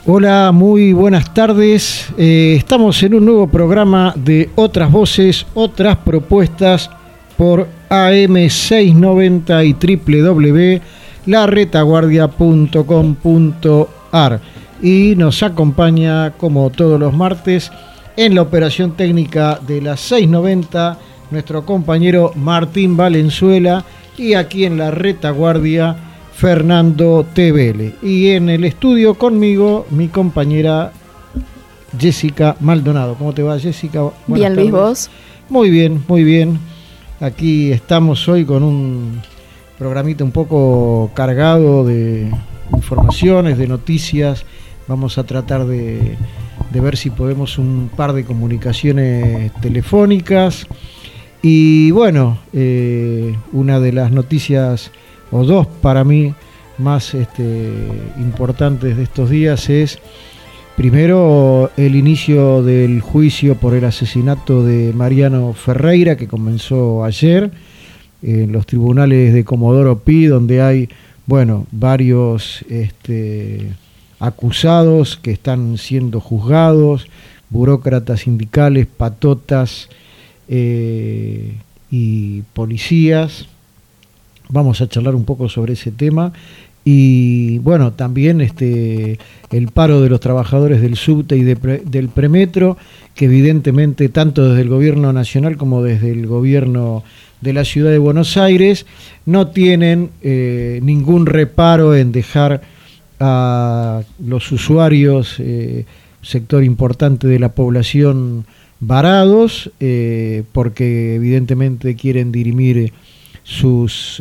Hola, muy buenas tardes. Estamos en un nuevo programa de Otras Voces, Otras Propuestas por AM690 y www.laretaguardia.com.ar. Y nos acompaña, como todos los martes, en la operación técnica de las 690, nuestro compañero Martín Valenzuela, y aquí en la retaguardia, Fernando Tevele. Y en el estudio conmigo, mi compañera Jessica Maldonado. ¿Cómo te va, Jessica? Bien, Luis, ¿vos? Muy bien, muy bien. Aquí estamos hoy con un programita un poco cargado de informaciones, de noticias. Vamos a tratar de ver si podemos un par de comunicaciones telefónicas. Y bueno, una de las noticias, o dos para mí, más importantes de estos días es, primero, el inicio del juicio por el asesinato de Mariano Ferreira, que comenzó ayer en los tribunales de Comodoro Pi, donde hay, bueno, varios acusados que están siendo juzgados, burócratas sindicales, patotas y policías. Vamos a charlar un poco sobre ese tema. Y bueno, también el paro de los trabajadores del subte y del premetro, que evidentemente tanto desde el gobierno nacional como desde el gobierno de la ciudad de Buenos Aires no tienen ningún reparo en dejar a los usuarios, sector importante de la población, varados, porque evidentemente quieren dirimir sus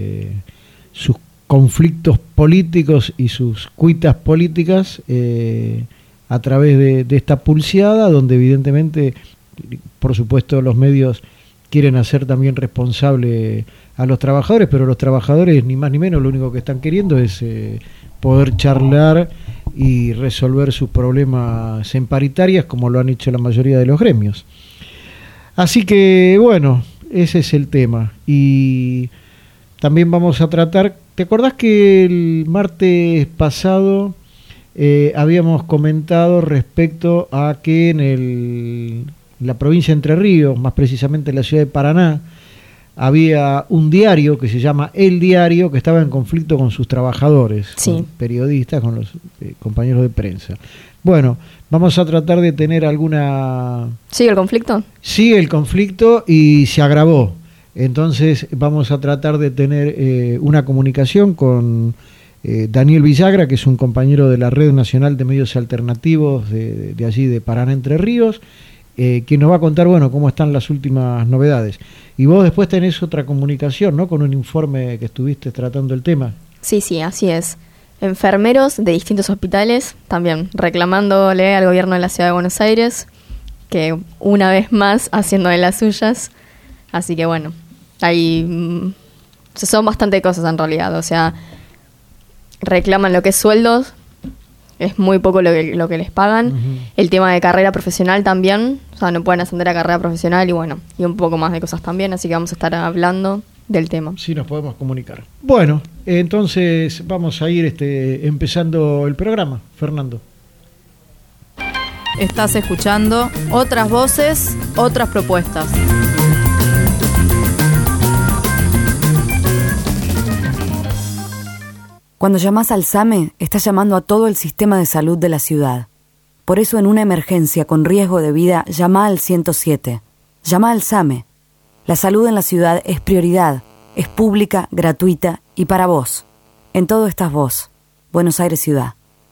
conflictos políticos y sus cuitas políticas a través de esta pulseada, donde evidentemente, por supuesto, los medios quieren hacer también responsable a los trabajadores, pero los trabajadores, ni más ni menos, lo único que están queriendo es poder charlar y resolver sus problemas en paritarias, como lo han hecho la mayoría de los gremios. Así que, bueno, ese es el tema. Y también vamos a tratar, ¿te acordás que el martes pasado habíamos comentado respecto a que en la provincia de Entre Ríos, más precisamente en la ciudad de Paraná, había un diario que se llama El Diario, que estaba en conflicto con sus trabajadores, sí, con periodistas, con los compañeros de prensa? Bueno, vamos a tratar de tener alguna... ¿Sigue el conflicto? Sigue el conflicto y se agravó. Entonces vamos a tratar de tener una comunicación con Daniel Villagra, que es un compañero de la Red Nacional de Medios Alternativos de allí de Paraná Entre Ríos, quien nos va a contar, bueno, cómo están las últimas novedades. Y vos después tenés otra comunicación, ¿no?, con un informe que estuviste tratando el tema. Sí, así es. Enfermeros de distintos hospitales también reclamándole al gobierno de la ciudad de Buenos Aires, que una vez más haciendo de las suyas. Así que bueno, hay son bastante cosas en realidad. O sea, reclaman lo que es sueldos, es muy poco lo que les pagan. Uh-huh. El tema de carrera profesional también, o sea, no pueden ascender a carrera profesional y bueno, y un poco más de cosas también, así que vamos a estar hablando del tema. Sí, nos podemos comunicar. Bueno, entonces vamos a ir empezando el programa, Fernando. Estás escuchando Otras Voces, Otras Propuestas. Cuando llamás al SAME, estás llamando a todo el sistema de salud de la ciudad. Por eso, en una emergencia con riesgo de vida, llama al 107. Llama al SAME. La salud en la ciudad es prioridad, es pública, gratuita y para vos. En todo estás vos. Buenos Aires Ciudad.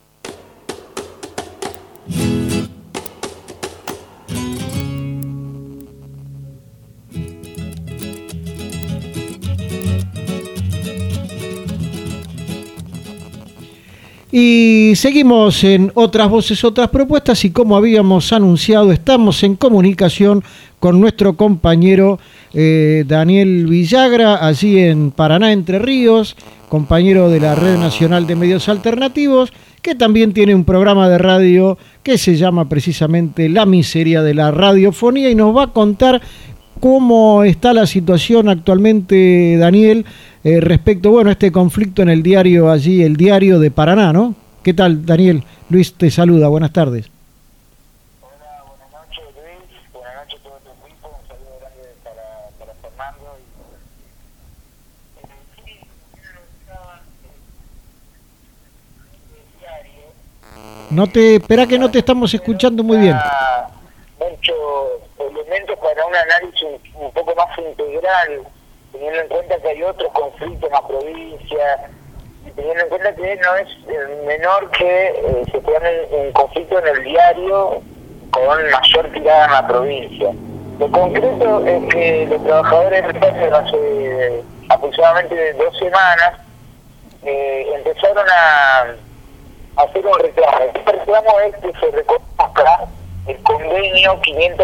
Y seguimos en Otras Voces, Otras Propuestas, y como habíamos anunciado, estamos en comunicación con nuestro compañero Daniel Villagra, allí en Paraná Entre Ríos, compañero de la Red Nacional de Medios Alternativos, que también tiene un programa de radio que se llama precisamente La Miseria de la Radiofonía, y nos va a contar cómo está la situación actualmente, Daniel, respecto, bueno, a este conflicto en el diario allí, el Diario de Paraná, ¿no?, ¿Qué tal, Daniel? Luis te saluda, buenas tardes. Hola, buenas noches, Luis. Buenas noches a todo tu equipo. Un saludo grande para Fernando. Espera que no te estamos escuchando muy bien. Muchos elementos para un análisis un poco más integral, teniendo en cuenta que hay otros conflictos en la provincia, y teniendo en cuenta que no es menor que se pone un conflicto en el diario con mayor tirada en la provincia. Lo concreto es que los trabajadores hace aproximadamente 2 semanas empezaron a hacer un reclamo. El reclamo es que se reconozca el convenio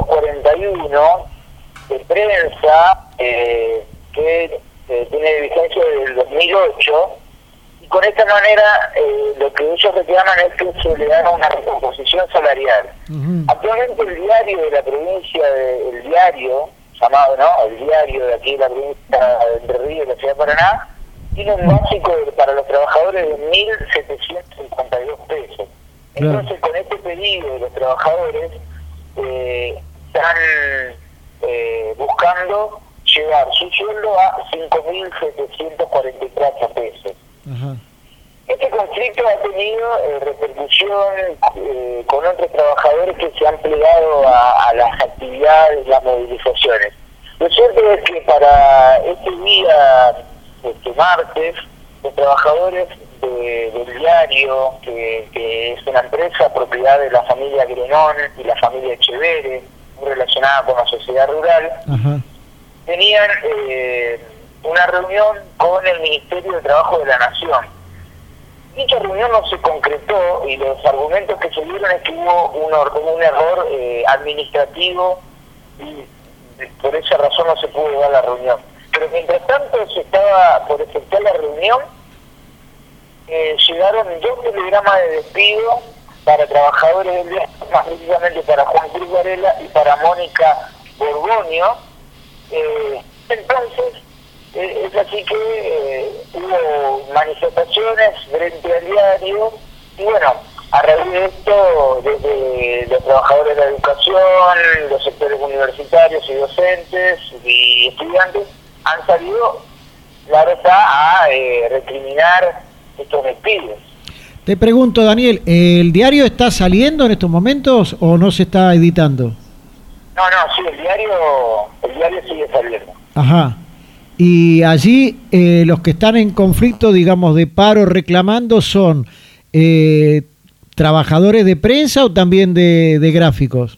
541 de prensa que tiene vigencia desde el 2008, y con esta manera lo que ellos reclaman es que se le haga una recomposición salarial. Actualmente el diario de la provincia, el diario llamado, ¿no?, el diario de aquí de la provincia de Entre Ríos, de la ciudad de Paraná, tiene un básico para los trabajadores de 1.752 pesos. Entonces, con este pedido de los trabajadores, están buscando llevar su sueldo a 5.744 pesos. Ajá. Este conflicto ha tenido repercusión con otros trabajadores que se han plegado a las actividades, las movilizaciones. Lo cierto es que para este día, este martes, los trabajadores del diario, que es una empresa propiedad de la familia Grenón y la familia Echevere, muy relacionada con la sociedad rural, Ajá. tenían una reunión con el Ministerio de Trabajo de la Nación. Dicha reunión no se concretó y los argumentos que se dieron es que hubo un error administrativo y por esa razón no se pudo dar la reunión. Pero mientras tanto se estaba por efectuar la reunión, llegaron 2 telegramas de despido para trabajadores del diario, más precisamente para Juan Cruz Varela y para Mónica Borgoño. Entonces, es así que hubo manifestaciones frente al diario, y bueno, a raíz de esto, desde los trabajadores de la educación, los sectores universitarios y docentes y estudiantes han salido, claro está, a recriminar estos despidos. Te pregunto, Daniel, ¿el diario está saliendo en estos momentos o no se está editando? No, sí, el diario sigue saliendo. Ajá. Y allí los que están en conflicto, digamos, de paro reclamando son trabajadores de prensa o también de gráficos.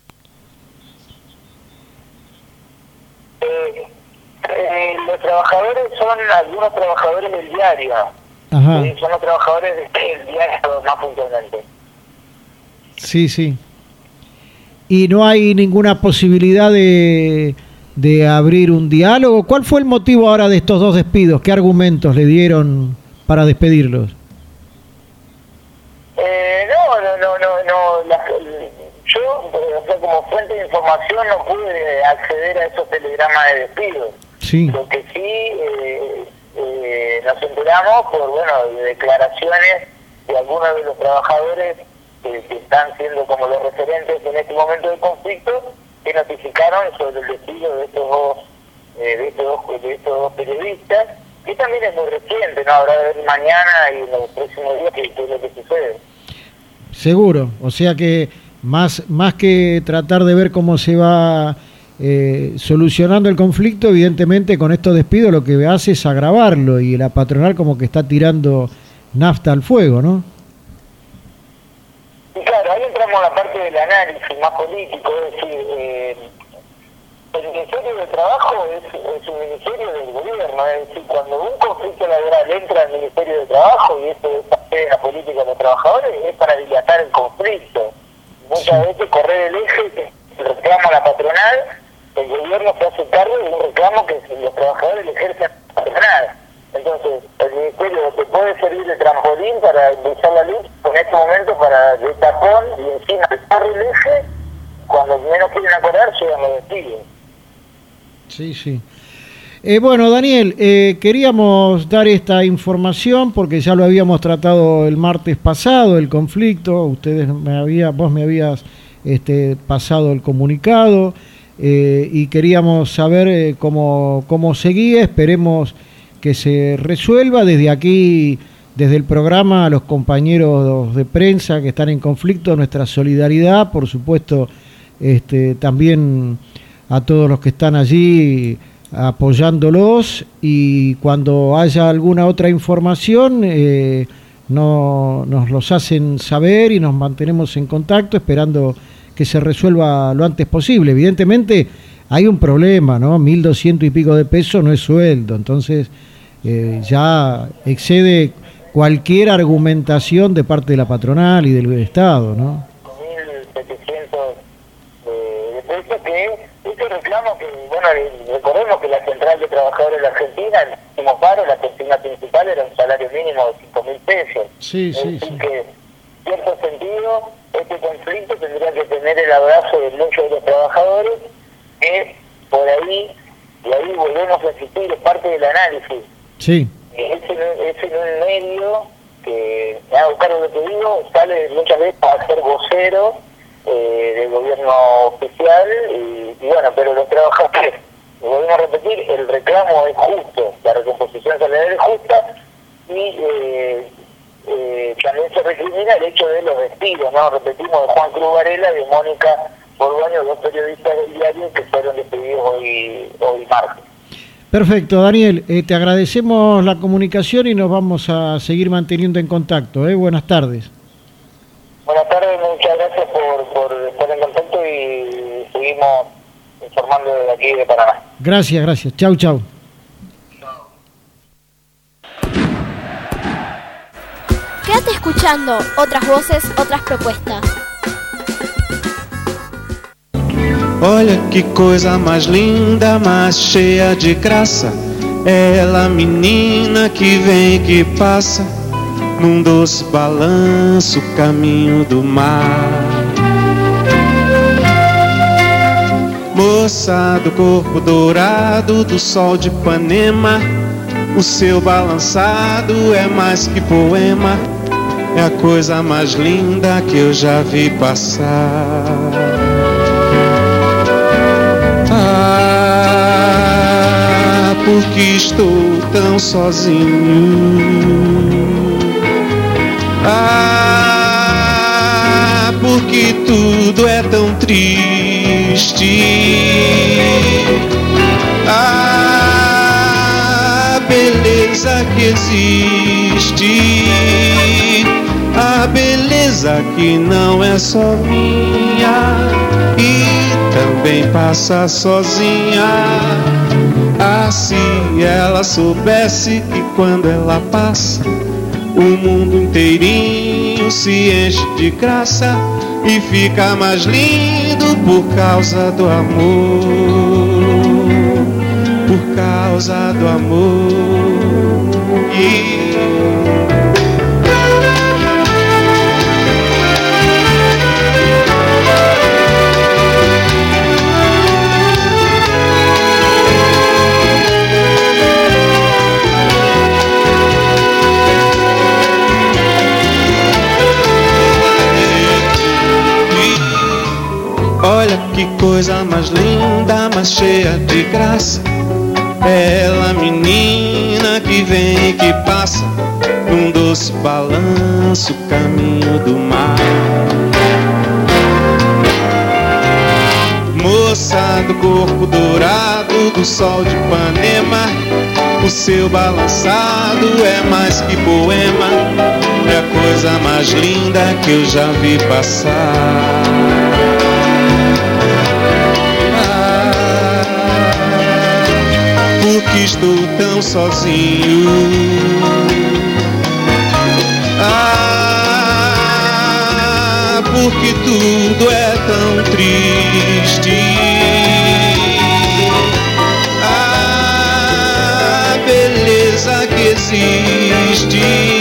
Los trabajadores son algunos trabajadores del diario. Ajá. Son los trabajadores del diario más puntualmente. Sí. ¿Y no hay ninguna posibilidad de abrir un diálogo? ¿Cuál fue el motivo ahora de estos 2 despidos? ¿Qué argumentos le dieron para despedirlos? Yo, o sea, como fuente de información no pude acceder a esos telegramas de despido. Sí. Lo que sí nos enteramos por, declaraciones de algunos de los trabajadores que están siendo como los referentes en este momento del conflicto, que notificaron sobre el despido de estos dos periodistas, que también es muy reciente, ¿no? Habrá de ver mañana y en los próximos días qué es lo que sucede. Seguro, o sea que más que tratar de ver cómo se va solucionando el conflicto, evidentemente con estos despidos lo que hace es agravarlo, y la patronal como que está tirando nafta al fuego, ¿no? Y claro, ahí entramos en la parte del análisis más político, es decir, el Ministerio de Trabajo es un ministerio del gobierno, es decir, cuando un conflicto laboral entra al Ministerio de Trabajo, y esto es parte de la política de los trabajadores, es para dilatar el conflicto. Muchas veces correr el eje que reclama la patronal, el gobierno se hace cargo de un reclamo que los trabajadores le ejercen a la patronal. Entonces, el ministerio te puede servir de trampolín para impulsar la luz, en este momento para de tapón, y encima corre el eje, cuando menos quieren acordar llegan los despidos. Sí. Bueno, Daniel, queríamos dar esta información porque ya lo habíamos tratado el martes pasado, el conflicto. Vos me habías pasado el comunicado y queríamos saber cómo seguía. Esperemos que se resuelva. Desde aquí, desde el programa, a los compañeros de prensa que están en conflicto, nuestra solidaridad, por supuesto, también a todos los que están allí apoyándolos, y cuando haya alguna otra información nos los hacen saber y nos mantenemos en contacto esperando que se resuelva lo antes posible. Evidentemente hay un problema, ¿no? 1.200 y pico de pesos no es sueldo, entonces ya excede cualquier argumentación de parte de la patronal y del Estado, ¿no? 1.700 de pesos, que este reclamo que, bueno, recordemos que la Central de Trabajadores de la Argentina, el último paro, la consigna principal era un salario mínimo de 5.000 pesos. Sí. Que, en cierto sentido, este conflicto tendría que tener el abrazo de muchos de los trabajadores, que por ahí, y ahí volvemos a insistir, es parte del análisis. Sí. Es en un medio que, me hago cargo de lo que digo, sale muchas veces a ser vocero del gobierno oficial, y bueno, pero los trabajadores, volvemos a repetir, el reclamo es justo, la recomposición salarial es justa, y también se recrimina el hecho de los despidos, ¿no? Repetimos, de Juan Cruz Varela y de Mónica Borgoño, dos periodistas del diario que fueron despedidos hoy martes. Perfecto, Daniel, te agradecemos la comunicación y nos vamos a seguir manteniendo en contacto. Buenas tardes. Buenas tardes, muchas gracias por estar en contacto y seguimos informando desde aquí de Paraná. Gracias. Chau. Quédate escuchando otras voces, otras propuestas. Olha que coisa mais linda, mais cheia de graça. É ela, menina que vem e que passa, num doce balanço, caminho do mar. Moça do corpo dourado, do sol de Ipanema, o seu balançado é mais que poema, é a coisa mais linda que eu já vi passar. Ah, porque estou tão sozinho. Ah, porque tudo é tão triste. Ah, beleza que existe. A beleza que não é só minha e também passa sozinha. Ah, se ela soubesse que quando ela passa, o mundo inteirinho se enche de graça e fica mais lindo por causa do amor. Por causa do amor. Olha que coisa mais linda, mais cheia de graça. É ela, menina que vem e que passa, num doce balanço, caminho do mar. Moça do corpo dourado, do sol de Ipanema, o seu balançado é mais que poema, é a coisa mais linda que eu já vi passar. Porque estou tão sozinho. Ah, porque tudo é tão triste. Ah, beleza que existe.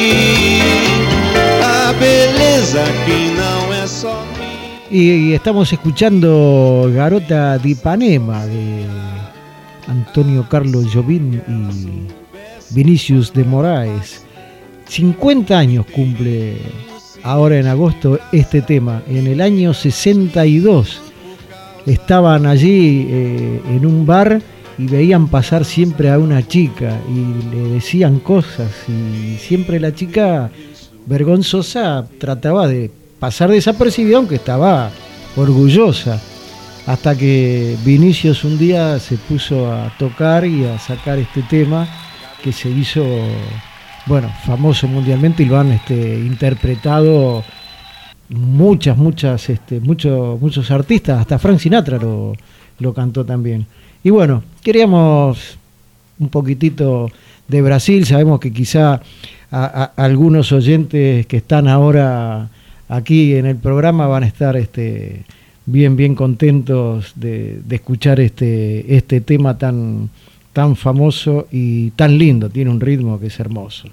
A beleza que não é só minha. Y estamos escuchando Garota de Ipanema de Antonio Carlos Jobim y Vinicius de Moraes. 50 años cumple ahora en agosto este tema. En el año 62 estaban allí en un bar y veían pasar siempre a una chica y le decían cosas, y siempre la chica vergonzosa trataba de pasar desapercibida, aunque estaba orgullosa, hasta que Vinicius un día se puso a tocar y a sacar este tema que se hizo, bueno, famoso mundialmente, y lo han interpretado muchos artistas, hasta Frank Sinatra lo cantó también. Y bueno, queríamos un poquitito de Brasil. Sabemos que quizá a algunos oyentes que están ahora aquí en el programa van a estar bien contentos de escuchar este tema tan famoso y tan lindo. Tiene un ritmo que es hermoso.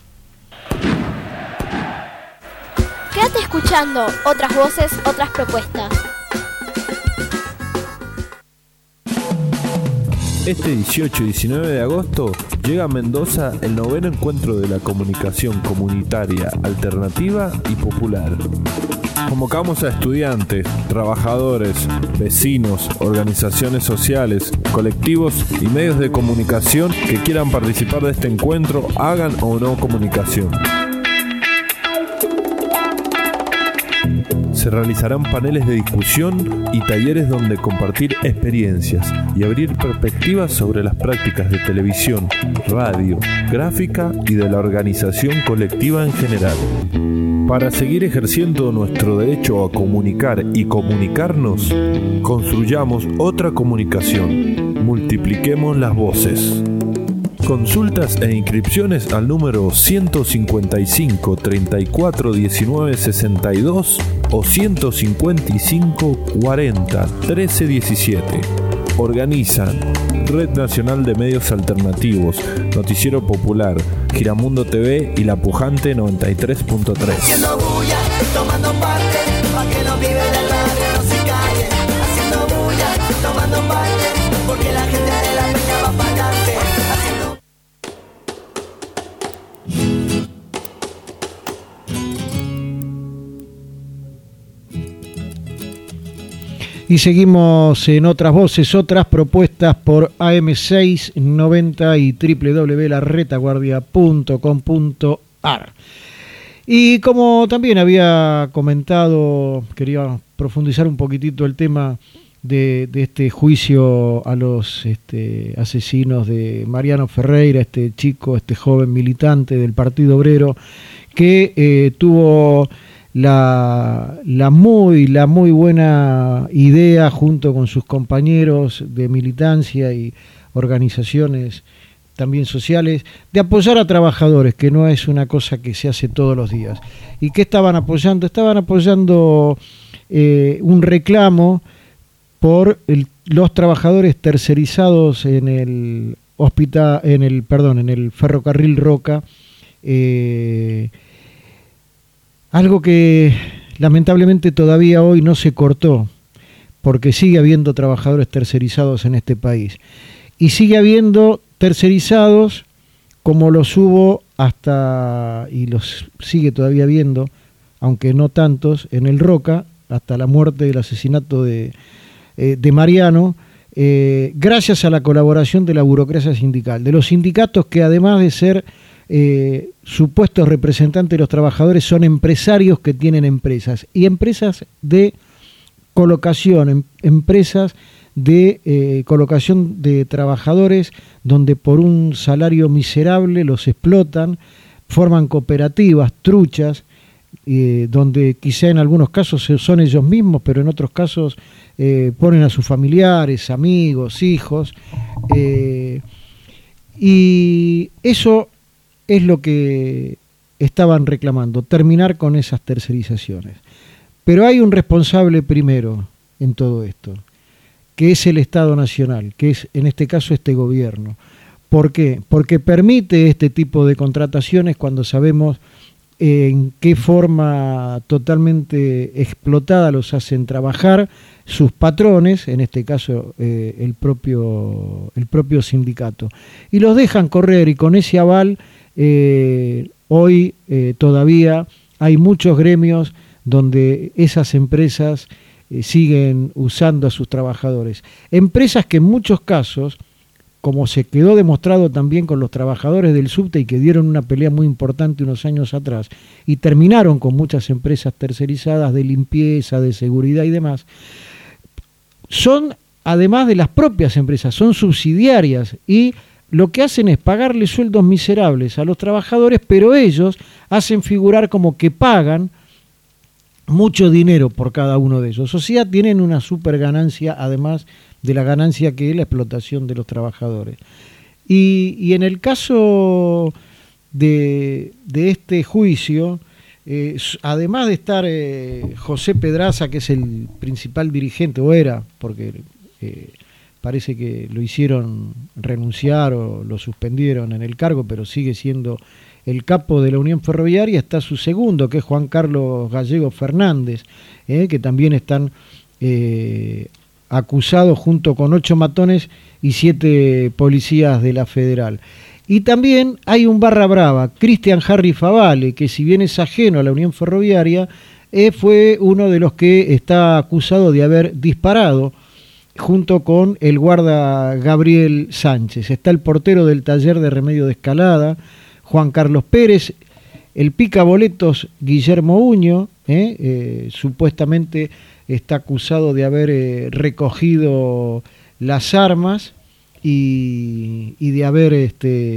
Quédate escuchando otras voces, otras propuestas. Este 18 y 19 de agosto llega a Mendoza el 9º encuentro de la comunicación comunitaria, alternativa y popular. Convocamos a estudiantes, trabajadores, vecinos, organizaciones sociales, colectivos y medios de comunicación que quieran participar de este encuentro, hagan o no comunicación. Se realizarán paneles de discusión y talleres donde compartir experiencias y abrir perspectivas sobre las prácticas de televisión, radio, gráfica y de la organización colectiva en general. Para seguir ejerciendo nuestro derecho a comunicar y comunicarnos, construyamos otra comunicación. Multipliquemos las voces. Consultas e inscripciones al número 155 34 19 62 o 155 40 13 17. Organizan Red Nacional de Medios Alternativos, Noticiero Popular, Giramundo TV y La Pujante 93.3. Haciendo bulla, tomando parte, pa' que no vive del barrio no se calle. Haciendo bulla, tomando parte, porque la gente de la peña va para adelante. Y seguimos en otras voces, otras propuestas por AM690 y www.laretaguardia.com.ar. Y como también había comentado, quería profundizar un poquitito el tema de este juicio a los asesinos de Mariano Ferreira, este joven militante del Partido Obrero, que tuvo la muy buena idea, junto con sus compañeros de militancia y organizaciones también sociales, de apoyar a trabajadores, que no es una cosa que se hace todos los días. ¿Y qué estaban apoyando? Estaban apoyando un reclamo por los trabajadores tercerizados en el ferrocarril Roca, algo que lamentablemente todavía hoy no se cortó, porque sigue habiendo trabajadores tercerizados en este país. Y sigue habiendo tercerizados como los hubo y los sigue todavía habiendo, aunque no tantos, en el Roca, hasta la muerte y el asesinato de Mariano, gracias a la colaboración de la burocracia sindical, de los sindicatos, que además de ser supuestos representantes de los trabajadores, son empresarios que tienen empresas, y empresas de colocación, empresas de colocación de trabajadores, donde por un salario miserable los explotan, forman cooperativas truchas, donde quizá en algunos casos son ellos mismos, pero en otros casos ponen a sus familiares, amigos, hijos, y eso es lo que estaban reclamando, terminar con esas tercerizaciones. Pero hay un responsable primero en todo esto, que es el Estado Nacional, que es en este caso este gobierno. ¿Por qué? Porque permite este tipo de contrataciones cuando sabemos en qué forma totalmente explotada los hacen trabajar sus patrones, en este caso el propio sindicato, y los dejan correr, y con ese aval hoy todavía hay muchos gremios donde esas empresas siguen usando a sus trabajadores. Empresas que en muchos casos, como se quedó demostrado también con los trabajadores del subte y que dieron una pelea muy importante unos años atrás y terminaron con muchas empresas tercerizadas de limpieza, de seguridad y demás, son, además de las propias empresas, son subsidiarias y lo que hacen es pagarle sueldos miserables a los trabajadores, pero ellos hacen figurar como que pagan mucho dinero por cada uno de ellos. O sea, tienen una super ganancia, además de la ganancia que es la explotación de los trabajadores. Y en el caso de este juicio, además de estar José Pedraza, que es el principal dirigente, o era, porque parece que lo hicieron renunciar o lo suspendieron en el cargo, pero sigue siendo el capo de la Unión Ferroviaria, está su segundo, que es Juan Carlos Gallego Fernández, que también están acusados junto con 8 matones y 7 policías de la Federal. Y también hay un barra brava, Cristian Harry Favale, que si bien es ajeno a la Unión Ferroviaria, fue uno de los que está acusado de haber disparado junto con el guarda Gabriel Sánchez. Está el portero del taller de Remedio de Escalada, Juan Carlos Pérez, el picaboletos Guillermo Uño, supuestamente está acusado de haber recogido las armas y de haber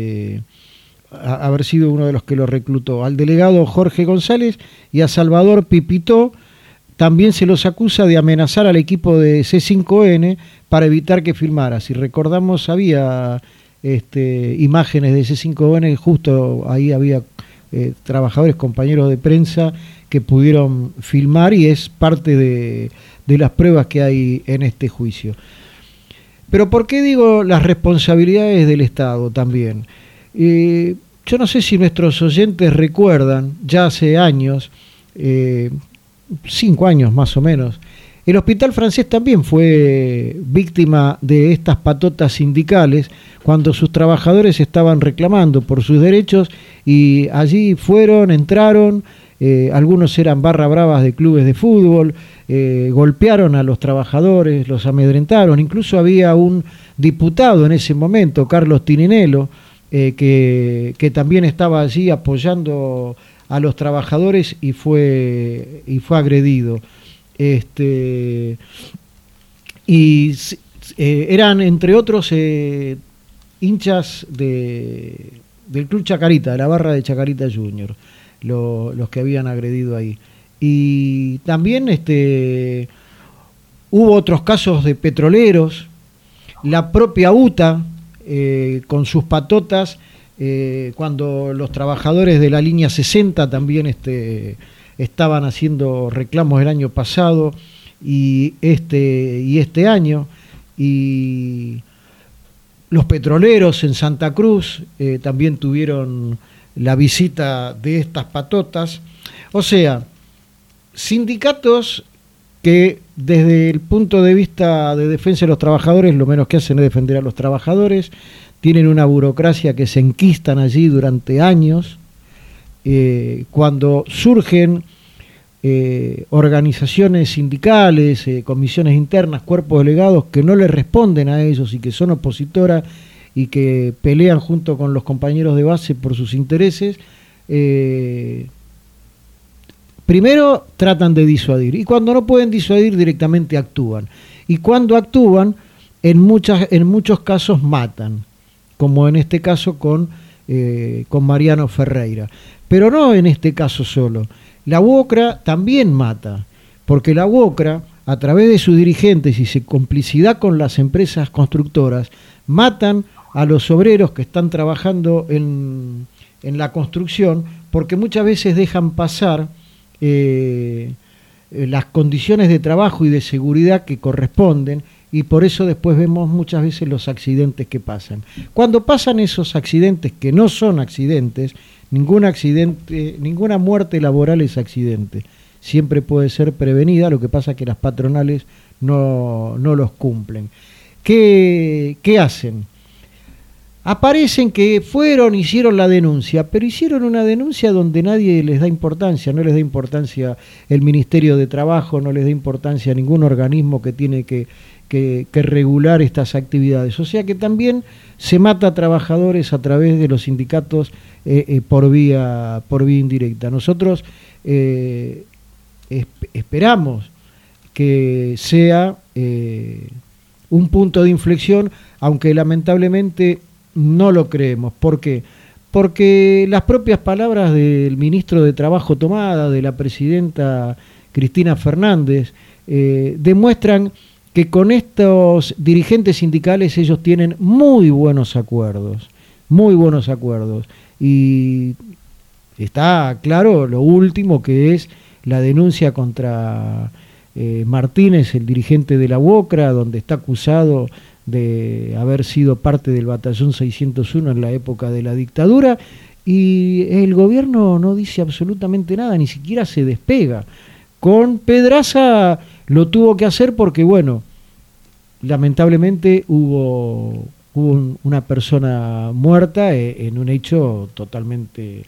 sido uno de los que lo reclutó. Al delegado Jorge González y a Salvador Pipitó también se los acusa de amenazar al equipo de C5N para evitar que filmara. Si recordamos, había imágenes de C5N, justo ahí había trabajadores, compañeros de prensa que pudieron filmar, y es parte de las pruebas que hay en este juicio. Pero ¿por qué digo las responsabilidades del Estado también? Yo no sé si nuestros oyentes recuerdan, ya hace años, 5 años más o menos, el Hospital Francés también fue víctima de estas patotas sindicales cuando sus trabajadores estaban reclamando por sus derechos, y allí entraron, algunos eran barra bravas de clubes de fútbol, golpearon a los trabajadores, los amedrentaron. Incluso había un diputado en ese momento, Carlos Tininello, que también estaba allí apoyando a los trabajadores y fue agredido. Eran, entre otros, hinchas del Club Chacarita, de la barra de Chacarita Junior, los que habían agredido ahí. Y también hubo otros casos de petroleros, la propia UTA, con sus patotas, cuando los trabajadores de la línea 60 también estaban haciendo reclamos el año pasado y este año, y los petroleros en Santa Cruz también tuvieron la visita de estas patotas. O sea, sindicatos que desde el punto de vista de defensa de los trabajadores lo menos que hacen es defender a los trabajadores, tienen una burocracia que se enquistan allí durante años. Cuando surgen organizaciones sindicales, comisiones internas, cuerpos delegados que no les responden a ellos y que son opositoras y que pelean junto con los compañeros de base por sus intereses, primero tratan de disuadir, y cuando no pueden disuadir directamente actúan, y cuando actúan en muchos casos matan, como en este caso con Mariano Ferreira. Pero no en este caso solo. La UOCRA también mata, porque la UOCRA, a través de sus dirigentes y su complicidad con las empresas constructoras, matan a los obreros que están trabajando en la construcción, porque muchas veces dejan pasar las condiciones de trabajo y de seguridad que corresponden, y por eso después vemos muchas veces los accidentes que pasan. Cuando pasan esos accidentes que no son accidentes, ningún accidente, ninguna muerte laboral es accidente. Siempre puede ser prevenida, lo que pasa es que las patronales no los cumplen. ¿Qué hacen? Aparecen que hicieron la denuncia, pero hicieron una denuncia donde nadie les da importancia, no les da importancia el Ministerio de Trabajo, no les da importancia a ningún organismo que tiene que regular estas actividades. O sea que también se mata a trabajadores a través de los sindicatos por vía indirecta. Nosotros esperamos que sea un punto de inflexión, aunque lamentablemente no lo creemos. ¿Por qué? Porque las propias palabras del ministro de Trabajo Tomada, de la presidenta Cristina Fernández, demuestran que con estos dirigentes sindicales ellos tienen muy buenos acuerdos, y está claro lo último, que es la denuncia contra Martínez, el dirigente de la UOCRA, donde está acusado de haber sido parte del batallón 601 en la época de la dictadura, y el gobierno no dice absolutamente nada, ni siquiera se despega. Con Pedraza lo tuvo que hacer porque, bueno, lamentablemente hubo una persona muerta en un hecho totalmente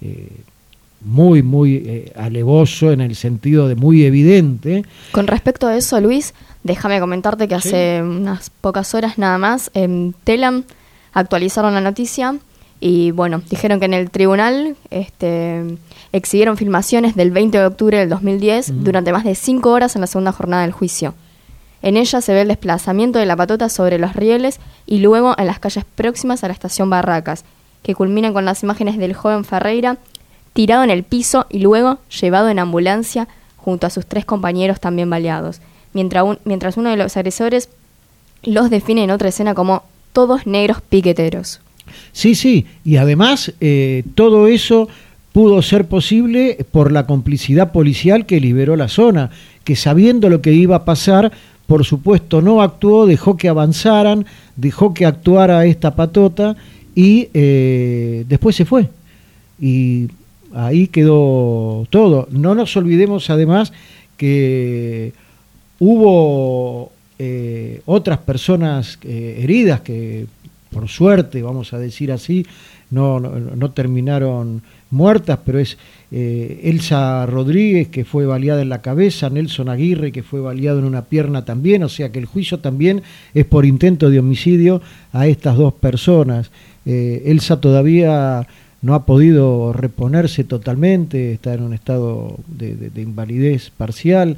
muy alevoso, en el sentido de muy evidente. Con respecto a eso, Luis, déjame comentarte que hace unas pocas horas nada más en Telam actualizaron la noticia y bueno, dijeron que en el tribunal exhibieron filmaciones del 20 de octubre del 2010 durante más de 5 horas en la segunda jornada del juicio. En ella se ve el desplazamiento de la patota sobre los rieles y luego en las calles próximas a la estación Barracas, que culminan con las imágenes del joven Ferreira tirado en el piso y luego llevado en ambulancia junto a sus 3 compañeros también baleados, mientras uno de los agresores los define en otra escena como todos negros piqueteros. Sí, y además todo eso pudo ser posible por la complicidad policial que liberó la zona, que sabiendo lo que iba a pasar, por supuesto no actuó, dejó que avanzaran, dejó que actuara esta patota y después se fue. Y ahí quedó todo. No nos olvidemos además que hubo otras personas heridas que, por suerte, vamos a decir así, no terminaron muertas, pero es Elsa Rodríguez, que fue baleada en la cabeza, Nelson Aguirre, que fue baleado en una pierna también, o sea que el juicio también es por intento de homicidio a estas 2 personas. Elsa todavía no ha podido reponerse totalmente, está en un estado de invalidez parcial.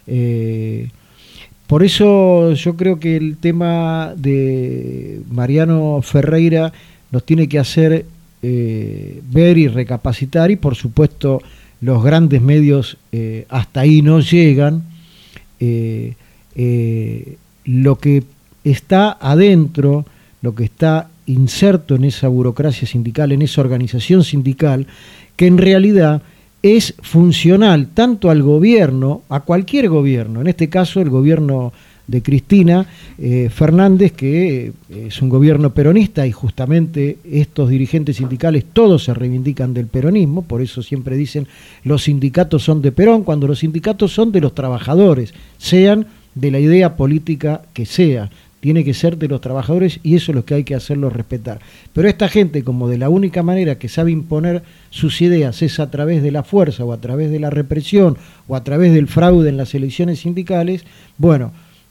Por eso yo creo que el tema de Mariano Ferreira nos tiene que hacer ver y recapacitar, y por supuesto los grandes medios hasta ahí no llegan. Lo que está adentro, lo que está inserto en esa burocracia sindical, en esa organización sindical, que en realidad es funcional tanto al gobierno, a cualquier gobierno, en este caso el gobierno de Cristina Fernández, que es un gobierno peronista, y justamente estos dirigentes sindicales todos se reivindican del peronismo, por eso siempre dicen los sindicatos son de Perón, cuando los sindicatos son de los trabajadores, sean de la idea política que sea. Tiene que ser de los trabajadores, y eso es lo que hay que hacerlos respetar. Pero esta gente, como de la única manera que sabe imponer sus ideas es a través de la fuerza, o a través de la represión, o a través del fraude en las elecciones sindicales, bueno,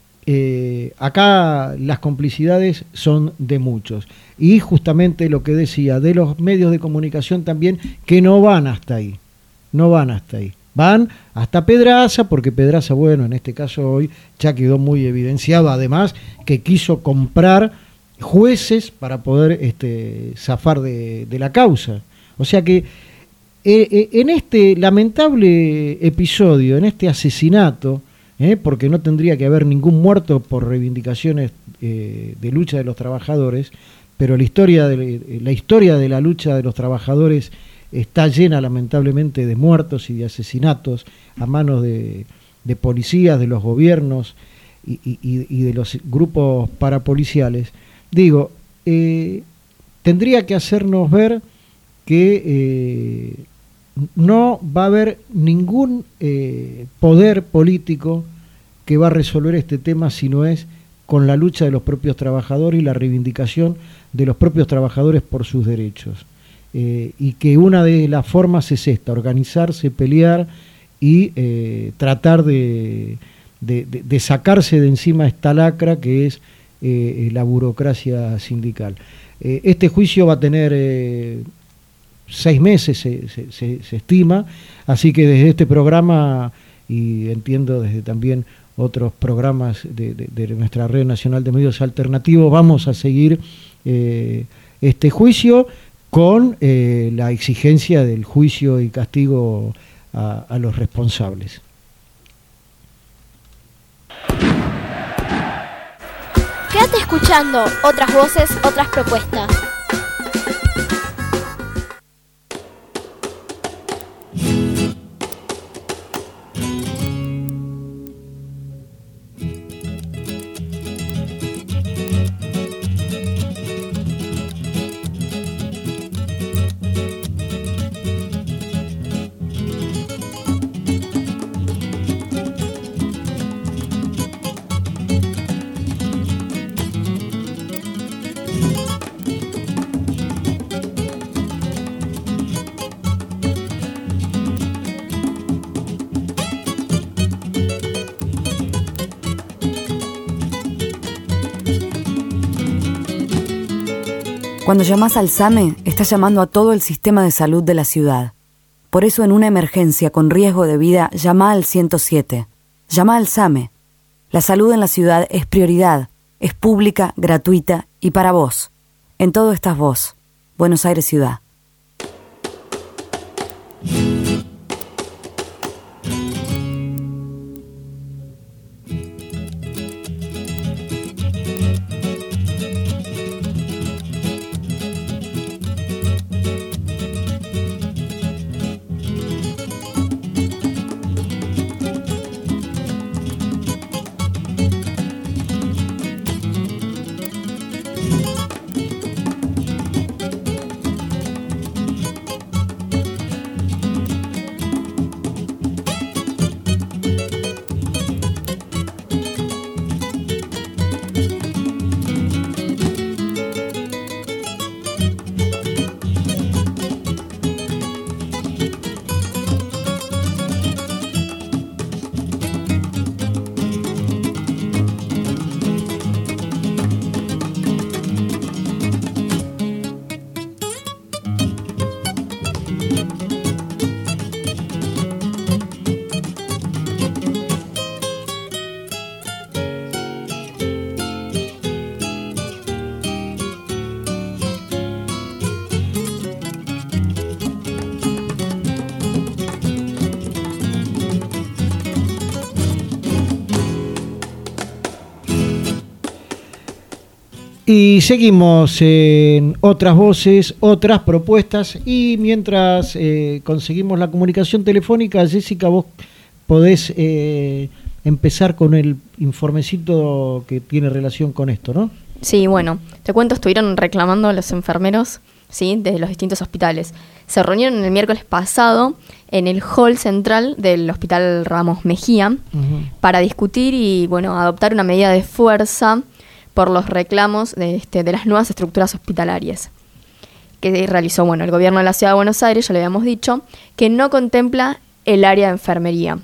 acá las complicidades son de muchos. Y justamente lo que decía, de los medios de comunicación también, que no van hasta ahí, van hasta Pedraza, porque Pedraza, bueno, en este caso hoy ya quedó muy evidenciado, además que quiso comprar jueces para poder zafar de la causa. O sea que en este lamentable episodio, en este asesinato, porque no tendría que haber ningún muerto por reivindicaciones de lucha de los trabajadores, pero la historia de la lucha de los trabajadores está llena lamentablemente de muertos y de asesinatos a manos de policías, de los gobiernos y de los grupos parapoliciales. Digo, tendría que hacernos ver que no va a haber ningún poder político que va a resolver este tema si no es con la lucha de los propios trabajadores y la reivindicación de los propios trabajadores por sus derechos. Y que una de las formas es esta, organizarse, pelear y tratar de sacarse de encima esta lacra que es la burocracia sindical. Este juicio va a tener 6 meses, se estima, así que desde este programa, y entiendo desde también otros programas de nuestra Red Nacional de Medios Alternativos, vamos a seguir este juicio con la exigencia del juicio y castigo a los responsables. Quédate escuchando otras voces, otras propuestas. Cuando llamás al SAME, estás llamando a todo el sistema de salud de la ciudad. Por eso, en una emergencia con riesgo de vida, llama al 107. Llama al SAME. La salud en la ciudad es prioridad, es pública, gratuita y para vos. En todo estás vos. Buenos Aires Ciudad. Y seguimos en otras voces, otras propuestas, y mientras conseguimos la comunicación telefónica, Jessica, vos podés empezar con el informecito que tiene relación con esto, ¿no? Sí, bueno, te cuento, estuvieron reclamando a los enfermeros, ¿sí?, de los distintos hospitales. Se reunieron el miércoles pasado en el hall central del Hospital Ramos Mejía para discutir y, bueno, adoptar una medida de fuerza por los reclamos de las nuevas estructuras hospitalarias que realizó, bueno, el gobierno de la Ciudad de Buenos Aires, ya lo habíamos dicho, que no contempla el área de enfermería.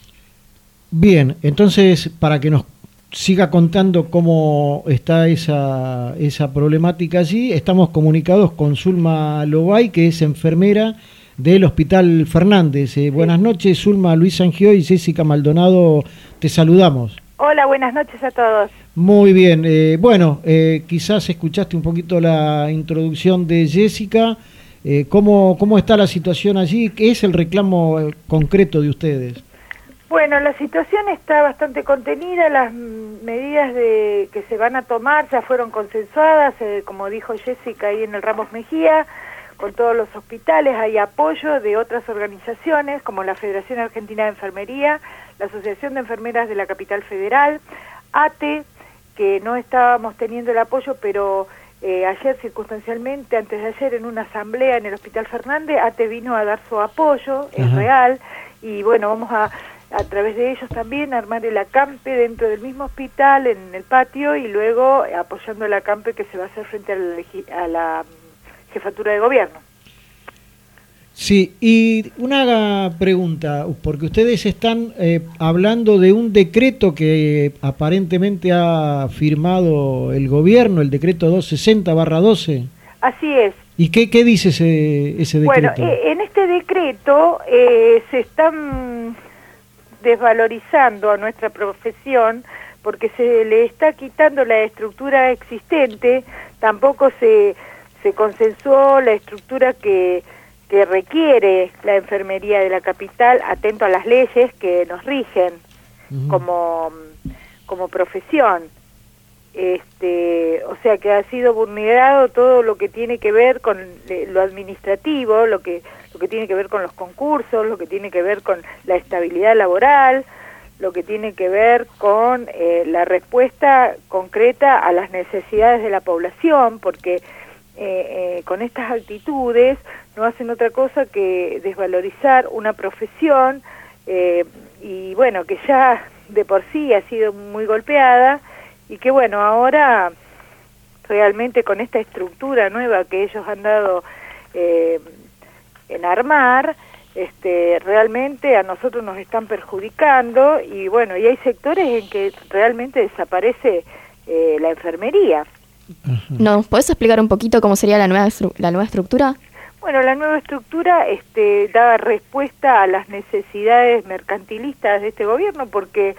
Bien, entonces, para que nos siga contando cómo está esa problemática allí, estamos comunicados con Zulma Lobay, que es enfermera del Hospital Fernández. Buenas noches, Zulma. Luis Sangió y Jessica Maldonado, te saludamos. Hola, buenas noches a todos. Muy bien, quizás escuchaste un poquito la introducción de Jessica. ¿Cómo está la situación allí? ¿Qué es el reclamo concreto de ustedes? Bueno, la situación está bastante contenida, las medidas que se van a tomar ya fueron consensuadas, como dijo Jessica, ahí en el Ramos Mejía, con todos los hospitales. Hay apoyo de otras organizaciones como la Federación Argentina de Enfermería, la Asociación de Enfermeras de la Capital Federal, ATE, que no estábamos teniendo el apoyo, pero ayer circunstancialmente, antes de ayer, en una asamblea en el Hospital Fernández, ATE vino a dar su apoyo, es real, y bueno, vamos a través de ellos también armar el acampe dentro del mismo hospital, en el patio, y luego apoyando el acampe que se va a hacer frente a la jefatura de gobierno. Sí, y una pregunta, porque ustedes están hablando de un decreto que aparentemente ha firmado el gobierno, el decreto 260/12. Así es. ¿Y qué dice ese decreto? Bueno, en este decreto se están desvalorizando a nuestra profesión porque se le está quitando la estructura existente, tampoco se consensuó la estructura que requiere la enfermería de la capital, atento a las leyes que nos rigen como profesión. O sea que ha sido vulnerado todo lo que tiene que ver con lo administrativo, lo que tiene que ver con los concursos, lo que tiene que ver con la estabilidad laboral, lo que tiene que ver con la respuesta concreta a las necesidades de la población, porque con estas actitudes no hacen otra cosa que desvalorizar una profesión y bueno, que ya de por sí ha sido muy golpeada y que bueno, ahora realmente con esta estructura nueva que ellos han dado en armar, realmente a nosotros nos están perjudicando y bueno, y hay sectores en que realmente desaparece la enfermería. ¿Nos podés explicar un poquito cómo sería la nueva estructura? Bueno, la nueva estructura da respuesta a las necesidades mercantilistas de este gobierno porque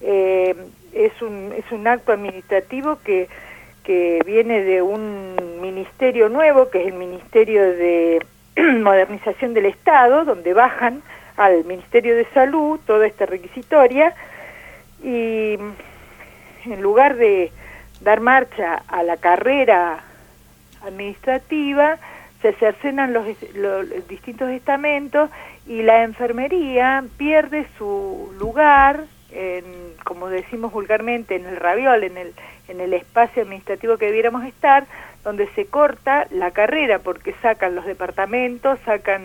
es un acto administrativo que viene de un ministerio nuevo, que es el Ministerio de Modernización del Estado, donde bajan al Ministerio de Salud toda esta requisitoria y en lugar de dar marcha a la carrera administrativa, se cercenan los distintos estamentos y la enfermería pierde su lugar, como decimos vulgarmente, en el raviol, en el espacio administrativo que debiéramos estar, donde se corta la carrera, porque sacan los departamentos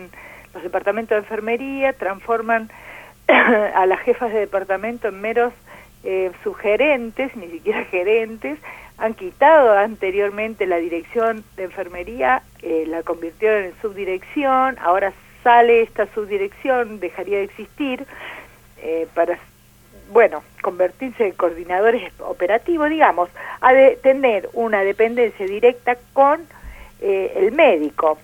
de enfermería, transforman a las jefas de departamento en meros subgerentes, ni siquiera gerentes, han quitado anteriormente la dirección de enfermería, la convirtieron en subdirección, ahora sale esta subdirección, dejaría de existir, para, bueno, convertirse en coordinadores operativos, digamos, a tener una dependencia directa con el médico.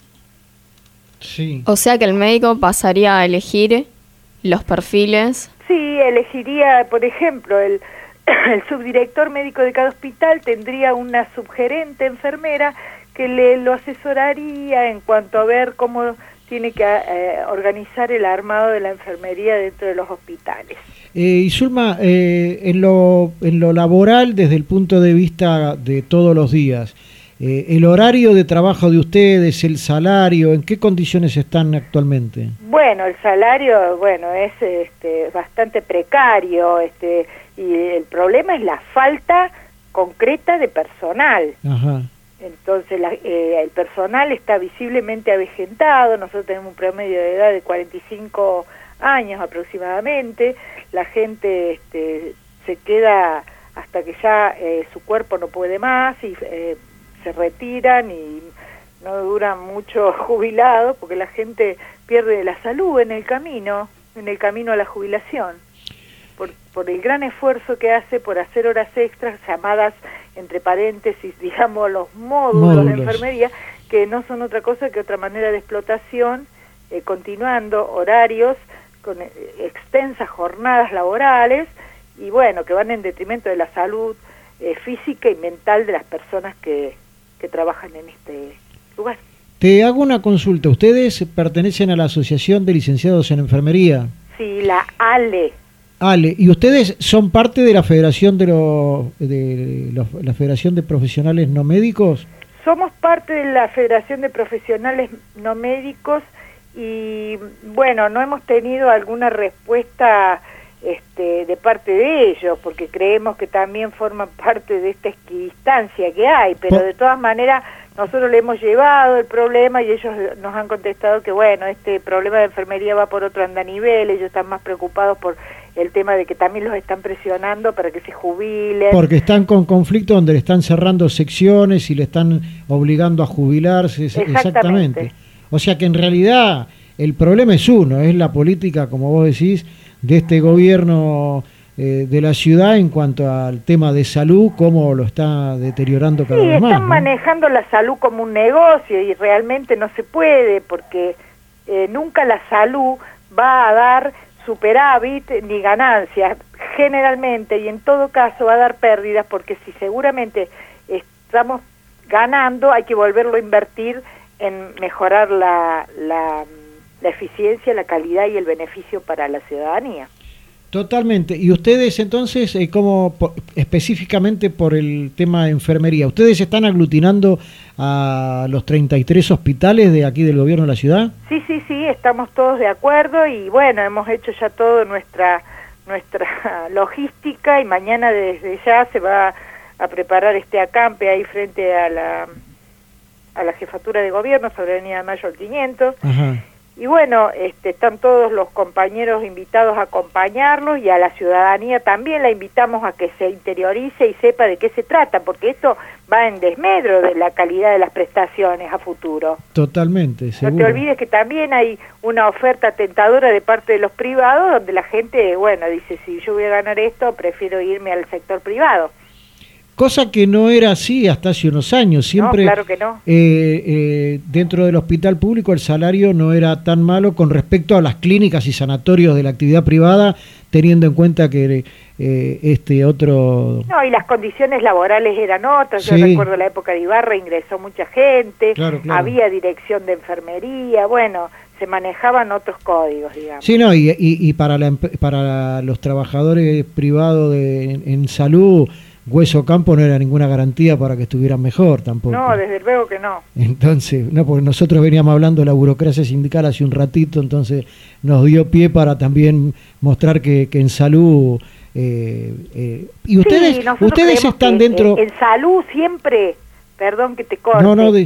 Sí. O sea que el médico pasaría a elegir los perfiles. Sí, elegiría, por ejemplo, el subdirector médico de cada hospital tendría una subgerente enfermera que lo asesoraría en cuanto a ver cómo tiene que organizar el armado de la enfermería dentro de los hospitales. Y Zulma, en lo laboral, desde el punto de vista de todos los días, el horario de trabajo de ustedes, el salario, ¿en qué condiciones están actualmente? Bueno, el salario, bueno, es bastante precario, y el problema es la falta concreta de personal. Ajá. Entonces el personal está visiblemente avejentado, nosotros tenemos un promedio de edad de 45 años aproximadamente, la gente se queda hasta que ya su cuerpo no puede más y se retiran y no duran mucho jubilados porque la gente pierde la salud en el camino a la jubilación. Por el gran esfuerzo que hace por hacer horas extras, llamadas entre paréntesis, digamos, los módulos de enfermería, que no son otra cosa que otra manera de explotación, continuando horarios con extensas jornadas laborales y bueno, que van en detrimento de la salud física y mental de las personas que trabajan en este lugar. Te hago una consulta. ¿Ustedes pertenecen a la Asociación de Licenciados en Enfermería? Sí, la ALE. ¿Y ustedes son parte de la Federación la Federación de Profesionales No Médicos? Somos parte de la Federación de Profesionales No Médicos y bueno, no hemos tenido alguna respuesta de parte de ellos, porque creemos que también forman parte de esta equidistancia que hay, pero de todas maneras nosotros le hemos llevado el problema y ellos nos han contestado que bueno, este problema de enfermería va por otro andanivel, ellos están más preocupados por el tema de que también los están presionando para que se jubilen. Porque están con conflicto donde le están cerrando secciones y le están obligando a jubilarse. Exactamente. O sea que en realidad el problema es uno, es la política, como vos decís, de este gobierno de la ciudad en cuanto al tema de salud, cómo lo está deteriorando cada vez más. Sí, están manejando la salud como un negocio y realmente no se puede, porque nunca la salud va a dar superávit ni ganancias, generalmente, y en todo caso va a dar pérdidas, porque si seguramente estamos ganando, hay que volverlo a invertir en mejorar la eficiencia, la calidad y el beneficio para la ciudadanía. Totalmente. Y ustedes entonces, ¿cómo específicamente por el tema de enfermería, ustedes están aglutinando a los 33 hospitales de aquí del gobierno de la ciudad? Sí, estamos todos de acuerdo y bueno, hemos hecho ya todo nuestra logística y mañana desde ya se va a preparar este acampe ahí frente a la jefatura de gobierno sobre Avenida Mayo al 500. Ajá. Y bueno, están todos los compañeros invitados a acompañarlos y a la ciudadanía también la invitamos a que se interiorice y sepa de qué se trata, porque esto va en desmedro de la calidad de las prestaciones a futuro. Totalmente, seguro. No te olvides que también hay una oferta tentadora de parte de los privados donde la gente, bueno, dice, si yo voy a ganar esto, prefiero irme al sector privado. Cosa que no era así hasta hace unos años. Siempre, no, claro que no. Dentro del hospital público el salario no era tan malo con respecto a las clínicas y sanatorios de la actividad privada, teniendo en cuenta que otro... No, y las condiciones laborales eran otras. Sí. Yo recuerdo la época de Ibarra, ingresó mucha gente, claro. Había dirección de enfermería, bueno, se manejaban otros códigos, digamos. Sí, no, y para los trabajadores privados en salud... Hueso Campo no era ninguna garantía para que estuvieran mejor tampoco. No, desde luego que no. Entonces, no, porque nosotros veníamos hablando de la burocracia sindical hace un ratito, entonces nos dio pie para también mostrar que en salud... y ustedes están dentro... En salud siempre, perdón que te corte,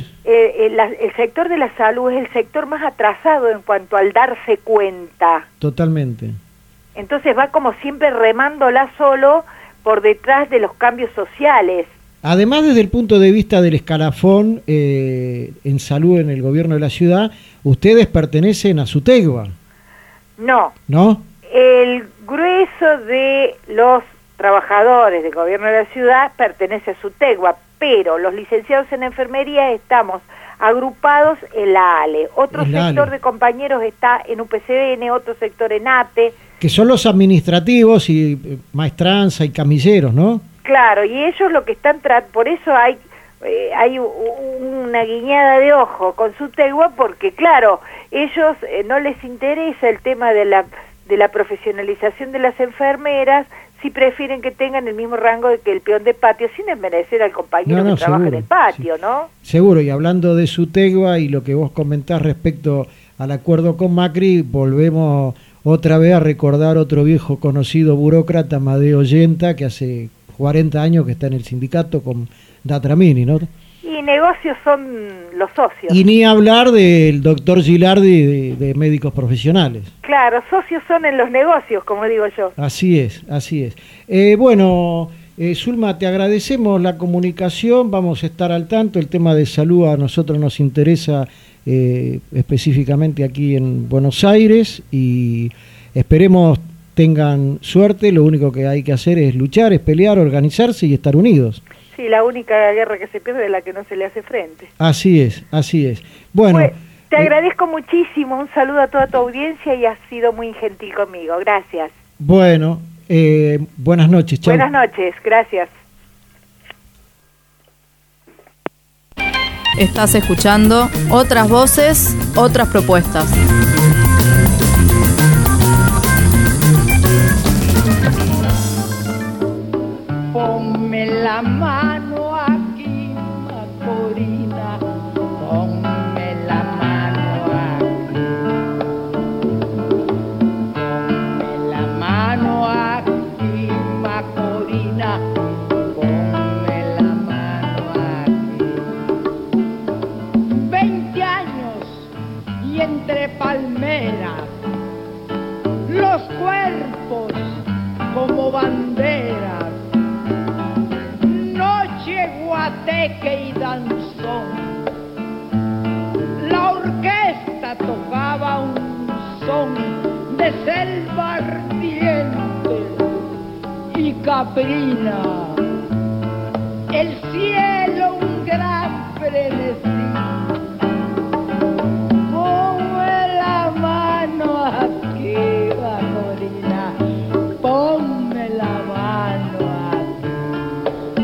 el sector de la salud es el sector más atrasado en cuanto al darse cuenta. Totalmente. Entonces va como siempre remándola solo... por detrás de los cambios sociales. Además, desde el punto de vista del escalafón en salud en el gobierno de la ciudad, ustedes pertenecen a SUTEGBA. No. ¿No? El grueso de los trabajadores del gobierno de la ciudad pertenece a SUTEGBA, pero los licenciados en enfermería estamos agrupados en la ALE. Otro sector de compañeros está en UPCN, otro sector en ATE. Que son los administrativos y maestranza y camilleros, ¿no? Claro, y ellos lo que están por eso hay una guiñada de ojo con SUTEGBA, porque claro, ellos no les interesa el tema de la profesionalización de las enfermeras, si prefieren que tengan el mismo rango que el peón de patio, sin desmerecer al compañero que trabaja en el patio, sí. ¿No? Seguro, y hablando de SUTEGBA y lo que vos comentás respecto al acuerdo con Macri, volvemos otra vez a recordar otro viejo conocido burócrata, Amadeo Yenta, que hace 40 años que está en el sindicato con Datramini, ¿no? Y negocios son los socios. Y ni hablar del doctor Gilardi de médicos profesionales. Claro, socios son en los negocios, como digo yo. Así es. Bueno, Zulma, te agradecemos la comunicación, vamos a estar al tanto, el tema de salud a nosotros nos interesa específicamente aquí en Buenos Aires y esperemos tengan suerte, lo único que hay que hacer es luchar, es pelear, organizarse y estar unidos. Sí, la única guerra que se pierde es la que no se le hace frente. Así es. Bueno, te agradezco muchísimo, un saludo a toda tu audiencia y has sido muy gentil conmigo, gracias. Bueno, buenas noches, chao. Buenas noches, gracias. Estás escuchando Otras Voces, Otras Propuestas. Ponme la mano aquí, Macorina, ponme la mano aquí, ponme la mano aquí. Macorina, ponme la mano aquí. 20 años y entre palmeras, los cuerpos como banderas, noche, guateque y danzón. La orquesta tocaba un son de selva ardiente y caprina, el cielo un gran frenesí. Ponme la mano aquí, Macorina, ponme la mano aquí,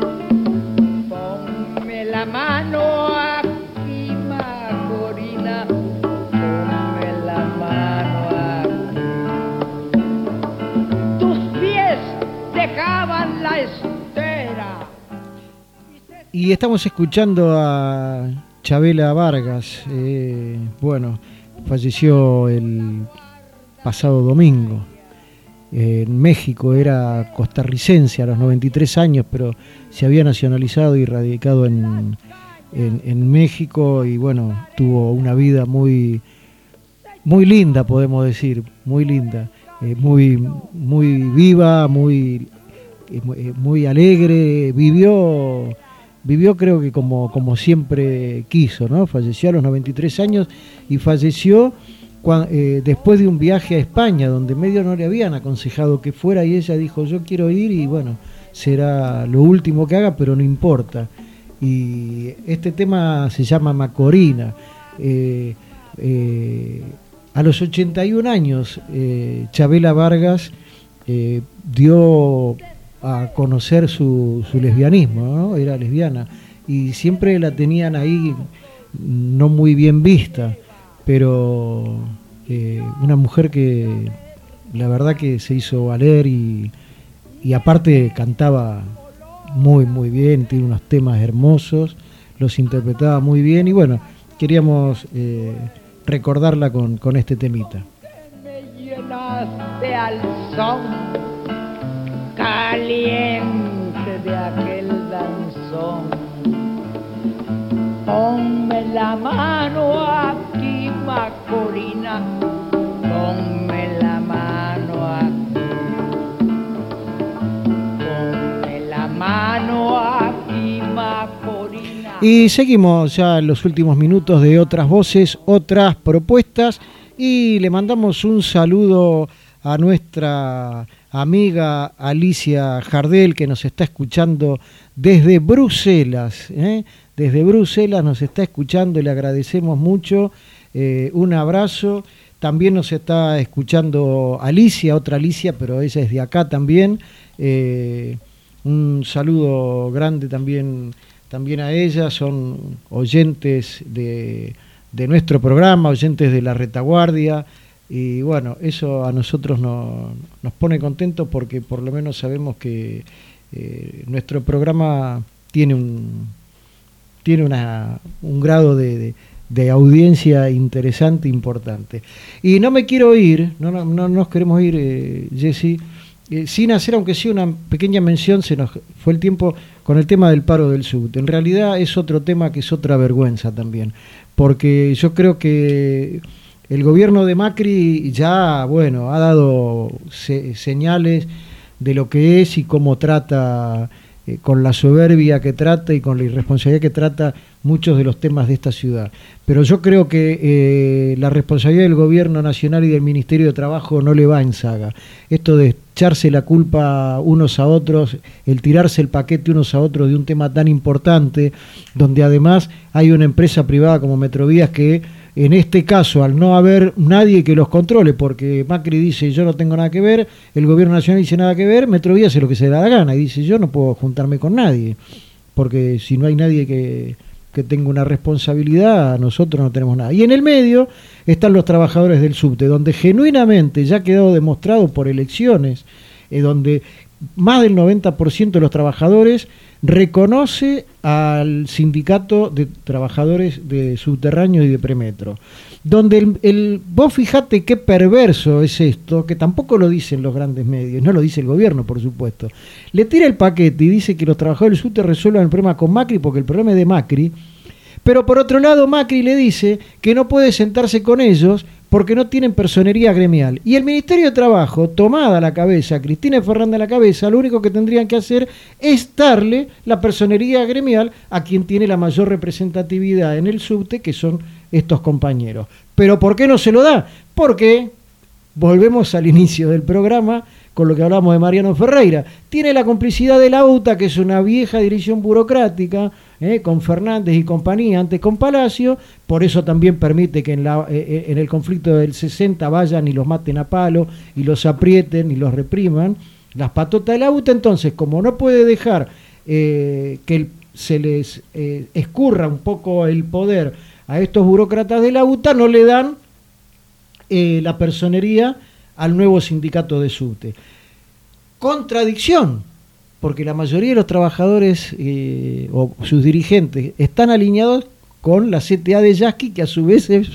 ponme la mano aquí, Macorina, ponme la mano aquí. Tus pies dejaban la estera. Y estamos escuchando a Chabela Vargas. Bueno, falleció el pasado domingo. En México, era costarricense a los 93 años, pero se había nacionalizado y radicado en México, y bueno, tuvo una vida muy linda, podemos decir, muy linda, muy viva, muy alegre. Vivió creo que como siempre quiso, ¿no? Falleció a los 93 años y falleció después de un viaje a España, donde medio no le habían aconsejado que fuera, y ella dijo, yo quiero ir, y bueno, será lo último que haga, pero no importa. Y este tema se llama Macorina. A los 81 años, Chabela Vargas dio a conocer su lesbianismo, ¿no? Era lesbiana, y siempre la tenían ahí no muy bien vista, pero una mujer que la verdad que se hizo valer, y aparte cantaba muy bien, tiene unos temas hermosos, los interpretaba muy bien, y bueno, queríamos recordarla con este temita. Me llenaste al son caliente de aquel danzón. Ponme la mano aquí, Macorina, ponme la mano aquí, ponme la mano aquí, Macorina. Y seguimos ya en los últimos minutos de Otras Voces, Otras Propuestas, y le mandamos un saludo a nuestra amiga Alicia Jardel, que nos está escuchando desde Bruselas, Desde Bruselas nos está escuchando y le agradecemos mucho. Un abrazo. También nos está escuchando Alicia, otra Alicia, pero ella es de acá también. Un saludo grande también a ella. Son oyentes de nuestro programa, oyentes de La Retaguardia. Y bueno, eso a nosotros nos pone contentos, porque por lo menos sabemos que nuestro programa tiene un grado de audiencia interesante, importante. Y no me quiero ir, no nos queremos ir, Jessy, sin hacer, aunque sea una pequeña mención. Se nos fue el tiempo con el tema del paro del subte. En realidad es otro tema que es otra vergüenza también, porque yo creo que el gobierno de Macri ya, bueno, ha dado señales de lo que es y cómo trata, con la soberbia que trata y con la irresponsabilidad que trata muchos de los temas de esta ciudad. Pero yo creo que la responsabilidad del gobierno nacional y del Ministerio de Trabajo no le va en saga. Esto de echarse la culpa unos a otros, el tirarse el paquete unos a otros de un tema tan importante, donde además hay una empresa privada como Metrovías que, en este caso, al no haber nadie que los controle, porque Macri dice yo no tengo nada que ver, el gobierno nacional dice nada que ver, Metrovías hace lo que se le da la gana y dice yo no puedo juntarme con nadie, porque si no hay nadie que tenga una responsabilidad, nosotros no tenemos nada. Y en el medio están los trabajadores del subte, donde genuinamente ya ha quedado demostrado por elecciones, donde más del 90% de los trabajadores reconoce al sindicato de trabajadores de subterráneos y de premetro. Donde vos fijate qué perverso es esto, que tampoco lo dicen los grandes medios, no lo dice el gobierno, por supuesto. Le tira el paquete y dice que los trabajadores del subte resuelvan el problema con Macri porque el problema es de Macri, pero por otro lado Macri le dice que no puede sentarse con ellos porque no tienen personería gremial. Y el Ministerio de Trabajo, tomada a la cabeza, Cristina Fernández a la cabeza, lo único que tendrían que hacer es darle la personería gremial a quien tiene la mayor representatividad en el subte, que son estos compañeros. ¿Pero por qué no se lo da? Porque, volvemos al inicio del programa, con lo que hablamos de Mariano Ferreira, tiene la complicidad de la UTA, que es una vieja dirección burocrática, con Fernández y compañía, antes con Palacio, por eso también permite que en el conflicto del 60 vayan y los maten a palo, y los aprieten y los repriman, las patotas de la UTA. Entonces, como no puede dejar que se les escurra un poco el poder a estos burócratas de la UTA, no le dan la personería al nuevo sindicato de subte. Contradicción, porque la mayoría de los trabajadores o sus dirigentes están alineados con la CTA de Yasky, que a su vez es,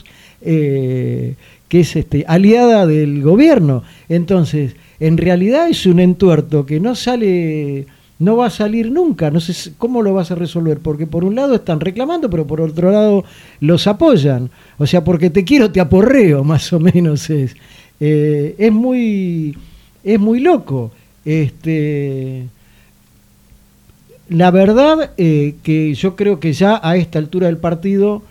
aliada del gobierno. Entonces, en realidad es un entuerto que no va a salir nunca. No sé cómo lo vas a resolver, porque por un lado están reclamando, pero por otro lado los apoyan. O sea, porque te quiero, te aporreo, más o menos es. Es muy loco. La verdad que yo creo que ya a esta altura del partido,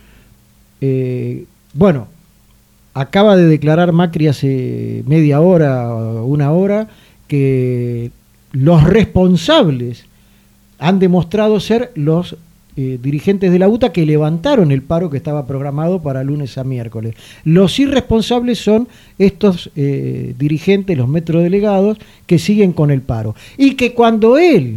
acaba de declarar Macri hace media hora, una hora, que los responsables han demostrado ser los dirigentes de la UTA que levantaron el paro que estaba programado para lunes a miércoles. Los irresponsables son estos dirigentes, los metrodelegados, que siguen con el paro. Y que cuando él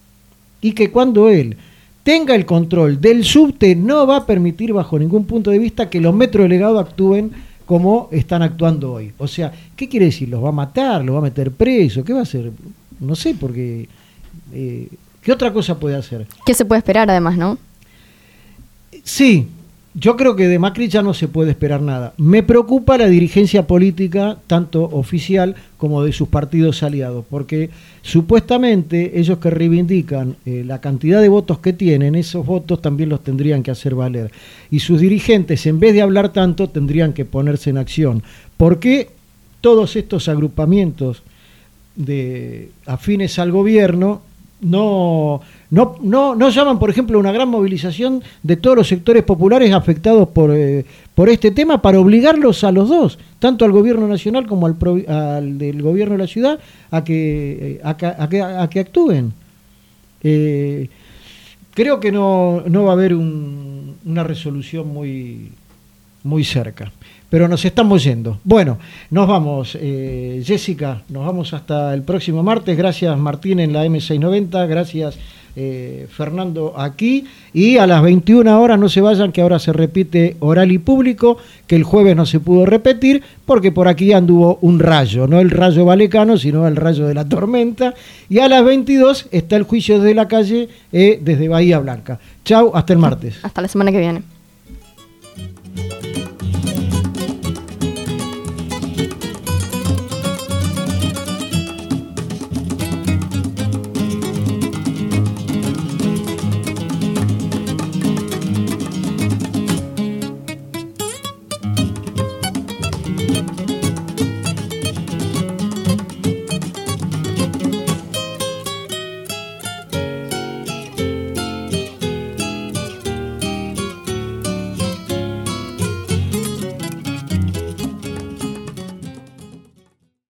tenga el control del subte, no va a permitir bajo ningún punto de vista que los metrodelegados actúen como están actuando hoy. O sea, ¿qué quiere decir? ¿Los va a matar? ¿Los va a meter preso? ¿Qué va a hacer? No sé, porque ¿qué otra cosa puede hacer? ¿Qué se puede esperar además, no? Sí, yo creo que de Macri ya no se puede esperar nada. Me preocupa la dirigencia política, tanto oficial como de sus partidos aliados, porque supuestamente ellos que reivindican la cantidad de votos que tienen, esos votos también los tendrían que hacer valer. Y sus dirigentes, en vez de hablar tanto, tendrían que ponerse en acción. ¿Por qué todos estos agrupamientos afines al gobierno no llaman, por ejemplo, a una gran movilización de todos los sectores populares afectados por este tema, para obligarlos a los dos, tanto al gobierno nacional como al del gobierno de la ciudad, a que actúen? Creo que no va a haber una resolución muy cerca. Pero nos estamos yendo. Bueno, nos vamos, Jessica, nos vamos hasta el próximo martes. Gracias, Martín, en la M690. Gracias, Fernando, aquí. Y a las 21 horas no se vayan, que ahora se repite Oral y Público, que el jueves no se pudo repetir, porque por aquí anduvo un rayo, no el rayo valecano, sino el rayo de la tormenta. Y a las 22 está el juicio desde la calle, desde Bahía Blanca. Chau, hasta el martes. Hasta la semana que viene.